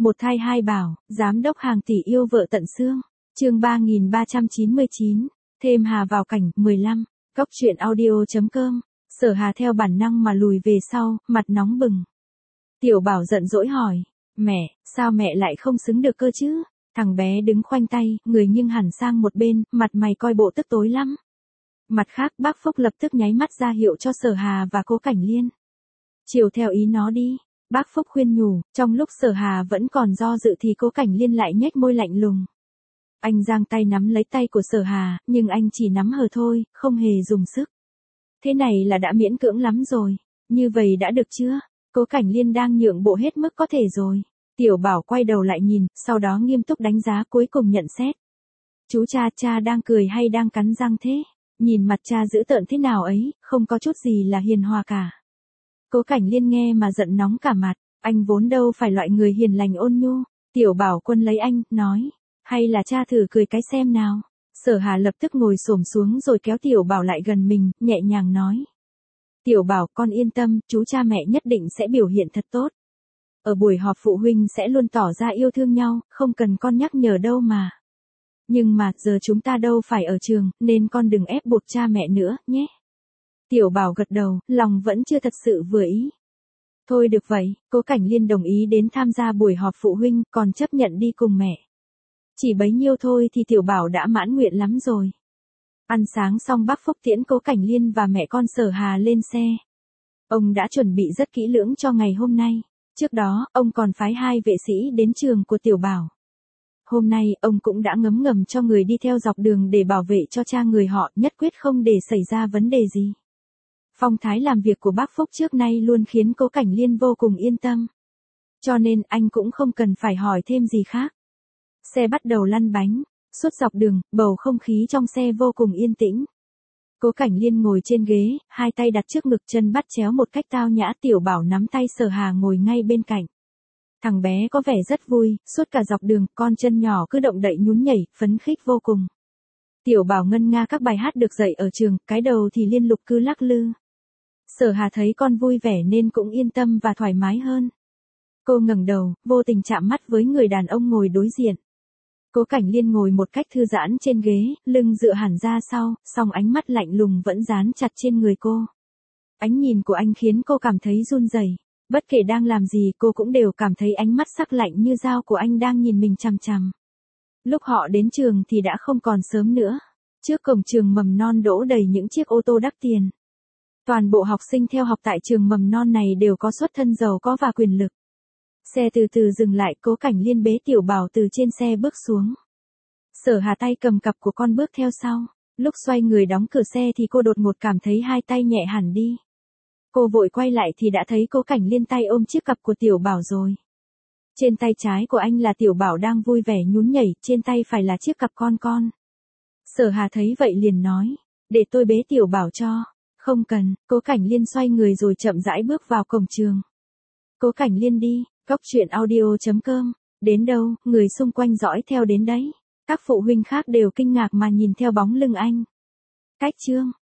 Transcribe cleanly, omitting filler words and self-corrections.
Một thai hai bảo, giám đốc hàng tỷ yêu vợ tận xương. Chương 3399, thêm Hà vào cảnh, 15. Cóc truyện audio.com. Sở Hà theo bản năng mà lùi về sau, mặt nóng bừng. Tiểu Bảo giận dỗi hỏi, mẹ, sao mẹ lại không xứng được cơ chứ? Thằng bé đứng khoanh tay, người nghiêng hẳn sang một bên, mặt mày coi bộ tức tối lắm. Mặt khác, bác Phúc lập tức nháy mắt ra hiệu cho Sở Hà và Cố Cảnh Liên. Chiều theo ý nó đi. Bác Phúc khuyên nhủ, trong lúc Sở Hà vẫn còn do dự thì Cố Cảnh Liên lại nhếch môi lạnh lùng. Anh giang tay nắm lấy tay của Sở Hà, nhưng anh chỉ nắm hờ thôi, không hề dùng sức. Thế này là đã miễn cưỡng lắm rồi, như vậy đã được chưa? Cố Cảnh Liên đang nhượng bộ hết mức có thể rồi. Tiểu Bảo quay đầu lại nhìn, sau đó nghiêm túc đánh giá cuối cùng nhận xét. Chú cha đang cười hay đang cắn răng thế? Nhìn mặt cha dữ tợn thế nào ấy, không có chút gì là hiền hòa cả. Cố Cảnh Liên nghe mà giận nóng cả mặt, anh vốn đâu phải loại người hiền lành ôn nhu. Tiểu Bảo Quân lấy anh, nói, hay là cha thử cười cái xem nào. Sở Hà lập tức ngồi xổm xuống rồi kéo Tiểu Bảo lại gần mình, nhẹ nhàng nói. Tiểu Bảo, con yên tâm, chú cha mẹ nhất định sẽ biểu hiện thật tốt. Ở buổi họp phụ huynh sẽ luôn tỏ ra yêu thương nhau, không cần con nhắc nhở đâu mà. Nhưng mà, giờ chúng ta đâu phải ở trường, nên con đừng ép buộc cha mẹ nữa, nhé. Tiểu Bảo gật đầu, lòng vẫn chưa thật sự vừa ý. Thôi được vậy, Cố Cảnh Liên đồng ý đến tham gia buổi họp phụ huynh, còn chấp nhận đi cùng mẹ. Chỉ bấy nhiêu thôi thì Tiểu Bảo đã mãn nguyện lắm rồi. Ăn sáng xong bác Phúc tiễn Cố Cảnh Liên và mẹ con Sở Hà lên xe. Ông đã chuẩn bị rất kỹ lưỡng cho ngày hôm nay. Trước đó, ông còn phái 2 vệ sĩ đến trường của Tiểu Bảo. Hôm nay, ông cũng đã ngấm ngầm cho người đi theo dọc đường để bảo vệ cho cha người họ, nhất quyết không để xảy ra vấn đề gì. Phong thái làm việc của bác Phúc trước nay luôn khiến Cố Cảnh Liên vô cùng yên tâm. Cho nên anh cũng không cần phải hỏi thêm gì khác. Xe bắt đầu lăn bánh. Suốt dọc đường, bầu không khí trong xe vô cùng yên tĩnh. Cố Cảnh Liên ngồi trên ghế, hai tay đặt trước ngực, chân bắt chéo một cách tao nhã. Tiểu Bảo nắm tay Sở Hà ngồi ngay bên cạnh. Thằng bé có vẻ rất vui, suốt cả dọc đường, con chân nhỏ cứ động đậy nhún nhảy, phấn khích vô cùng. Tiểu Bảo ngân nga các bài hát được dạy ở trường, cái đầu thì liên tục cứ lắc lư. Sở Hà thấy con vui vẻ nên cũng yên tâm và thoải mái hơn. Cô ngẩng đầu, vô tình chạm mắt với người đàn ông ngồi đối diện. Cố Cảnh Liên ngồi một cách thư giãn trên ghế, lưng dựa hẳn ra sau, song ánh mắt lạnh lùng vẫn dán chặt trên người cô. Ánh nhìn của anh khiến cô cảm thấy run rẩy. Bất kể đang làm gì cô cũng đều cảm thấy ánh mắt sắc lạnh như dao của anh đang nhìn mình chằm chằm. Lúc họ đến trường thì đã không còn sớm nữa. Trước cổng trường mầm non đỗ đầy những chiếc ô tô đắt tiền. Toàn bộ học sinh theo học tại trường mầm non này đều có xuất thân giàu có và quyền lực. Xe từ từ dừng lại, Cố Cảnh Liên bế Tiểu Bảo từ trên xe bước xuống. Sở Hà tay cầm cặp của con bước theo sau. Lúc xoay người đóng cửa xe thì cô đột ngột cảm thấy hai tay nhẹ hẳn đi. Cô vội quay lại thì đã thấy Cố Cảnh Liên tay ôm chiếc cặp của Tiểu Bảo rồi. Trên tay trái của anh là Tiểu Bảo đang vui vẻ nhún nhảy, trên tay phải là chiếc cặp con. Sở Hà thấy vậy liền nói, để tôi bế Tiểu Bảo cho. Không cần, Cố Cảnh Liên xoay người rồi chậm rãi bước vào cổng trường. Cố Cảnh Liên đi, Cóc truyện audio.com. Đến đâu, người xung quanh dõi theo đến đấy. Các phụ huynh khác đều kinh ngạc mà nhìn theo bóng lưng anh. Cách chương